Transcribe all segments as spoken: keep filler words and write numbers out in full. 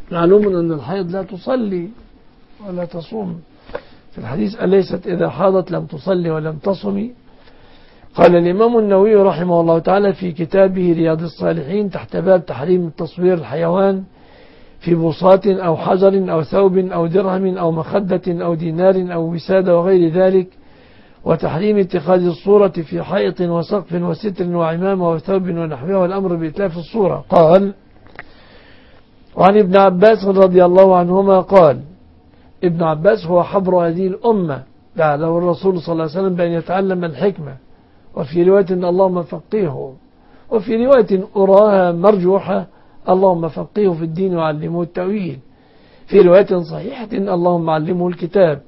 معلوم أن الحيض لا تصلي ولا تصوم. في الحديث أليست إذا حاضت لم تصلي ولم تصمي. قال الإمام النووي رحمه الله تعالى في كتابه رياض الصالحين تحت باب تحريم تصوير الحيوان في بساط أو حجر أو ثوب أو درهم أو مخدة أو دينار أو وسادة وغير ذلك، وتحريم اتخاذ الصورة في حائط وسقف وستر وعمامة وثوب ونحوها والأمر بإتلاف الصورة. قال: وعن ابن عباس رضي الله عنهما قال: ابن عباس هو حبر هذه الأمة، دعا له الرسول صلى الله عليه وسلم بأن يتعلم الحكمة، وفي رواية اللهم فقهه، وفي رواية أراها مرجوحة اللهم فقهه في الدين وعلمه التأويل، في رواية صحيحة اللهم علمه الكتاب.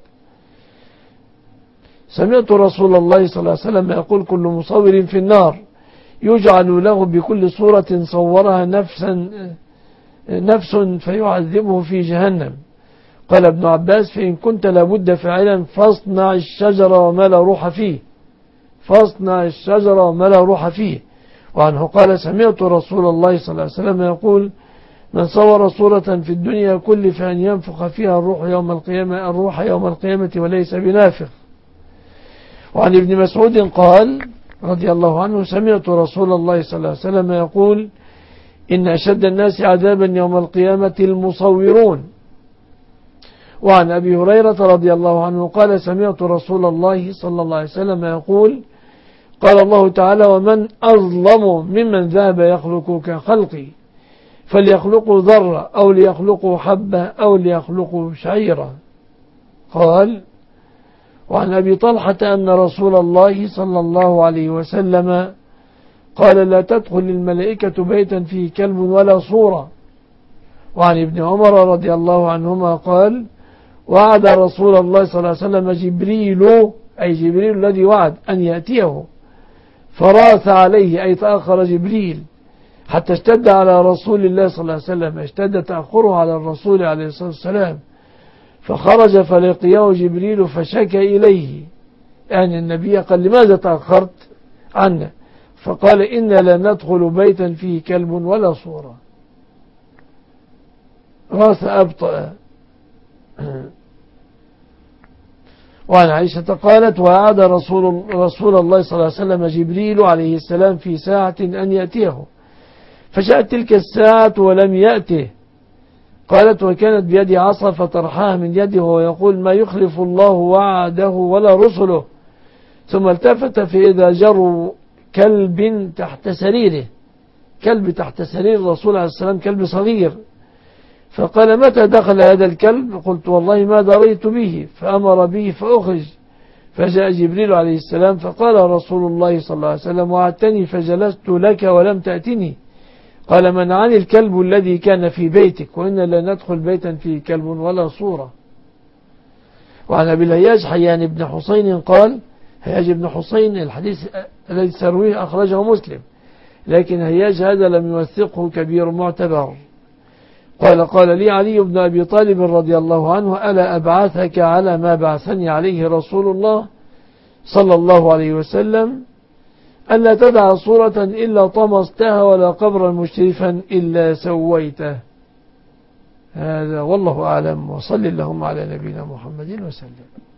سمعت رسول الله صلى الله عليه وسلم يقول: كل مصور في النار يجعل له بكل صورة صورها نفسا نفس فيعذبه في جهنم. قال ابن عباس: فإن كنت لابد فعلا فاصنع الشجرة وما لا روح فيه، فاصنع الشجرة وما لا روح فيه. وعنه قال: سمعت رسول الله صلى الله عليه وسلم يقول: من صور صورة في الدنيا كلف أن ينفخ فيها الروح يوم القيامة الروح يوم القيامة وليس بنافخ. وعن ابن مسعود قال رضي الله عنه: سمعت رسول الله صلى الله عليه وسلم يقول: إن أشد الناس عذابا يوم القيامة المصورون. وعن أبي هريرة رضي الله عنه قال: سمعت رسول الله صلى الله عليه وسلم يقول: قال الله تعالى: ومن أظلم ممن ذهب يخلق كخلقي، فليخلقوا ذرة أو ليخلقوا حبة أو ليخلقوا شعيرة. قال: وعن أبي طلحة أن رسول الله صلى الله عليه وسلم قال: لا تدخل الملائكة بيتا فيه كلب ولا صورة. وعن ابن عمر رضي الله عنهما قال: وعد رسول الله صلى الله عليه وسلم جبريل، أي جبريل الذي وعد، أن يأتيه، فراث عليه، أي تأخر جبريل حتى اشتد على رسول الله صلى الله عليه وسلم، اشتد تأخره على الرسول عليه الصلاة والسلام، فخرج فلقيه جبريل فشكى إليه، يعني النبي قال: لماذا تأخرت عنا؟ فقال: إنا لا ندخل بيتا فيه كلب ولا صورة. راث أبطأ. وعن عائشة قالت: وعاد رسول, رسول الله صلى الله عليه وسلم جبريل عليه السلام في ساعة أن يأتيه، فجاءت تلك الساعة ولم يأته. قالت: وكانت بيدي عصا فطرحها من يده ويقول: ما يخلف الله وعده ولا رسله. ثم التفت فإذا جروا كلب تحت سريره، كلب تحت سرير الرسول عليه السلام، كلب صغير. فقال: متى دخل هذا الكلب؟ قلت: والله ما دريت به. فأمر به فأخرج، فجاء جبريل عليه السلام فقال رسول الله صلى الله عليه وسلم: وعدتني فجلست لك ولم تأتني. قال: منعني الكلب الذي كان في بيتك، وإنا لا ندخل بيتا فيه كلب ولا صورة. وعن أبي الهياج حيان بن حسين قال: هياج بن حسين الحديث الذي سرويه أخرجه مسلم، لكن هياج هذا لم يوثقه كبير معتبر. قال: قال لي علي بن أبي طالب رضي الله عنه: ألا أبعثك على ما بعثني عليه رسول الله صلى الله عليه وسلم، ألا تدع صورة إلا طمستها ولا قبرا مشرفا إلا سويته. هذا والله أعلم، وصل اللهم على نبينا محمد وسلم.